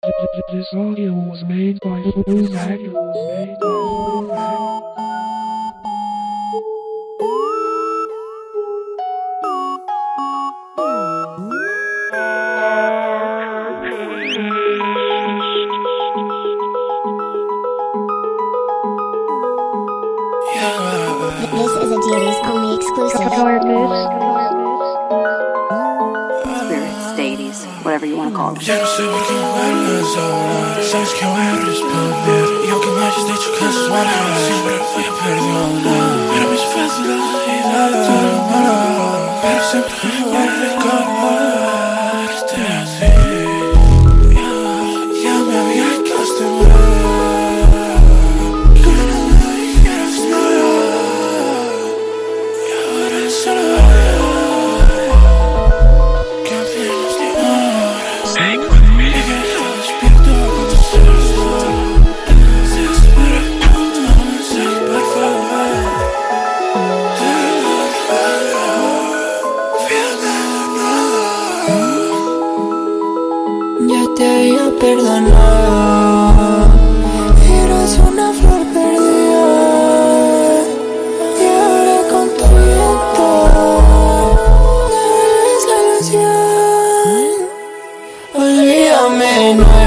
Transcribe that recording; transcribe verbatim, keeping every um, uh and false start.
This audio was made by Blue Mag. Made by Blue Mag. This is a Deities only exclusive. Spirits, deities, whatever you want to call them. Ya no sé por qué me vuelves ahora. Sabes que voy a responder. Y aunque me hayas dicho que eso es malo, siempre voy a perdonar. Pero me es fácil olvidar todo lo malo. Pero siempre me voy a recordar. Esté así. Ya, ya me había acostumbrado. Que no me dijeras nada. Y ahora solo veo que apenas te amo. Say with me. Y que todo despierto cuando se lo solo. Se espera un mensaje, por favor. Te lo ruego. Fíjate de nuevo. Ya te había perdonado. Eras una flor perdida. Y ahora con tu viento me vuelves la ilusión. Olvídame, no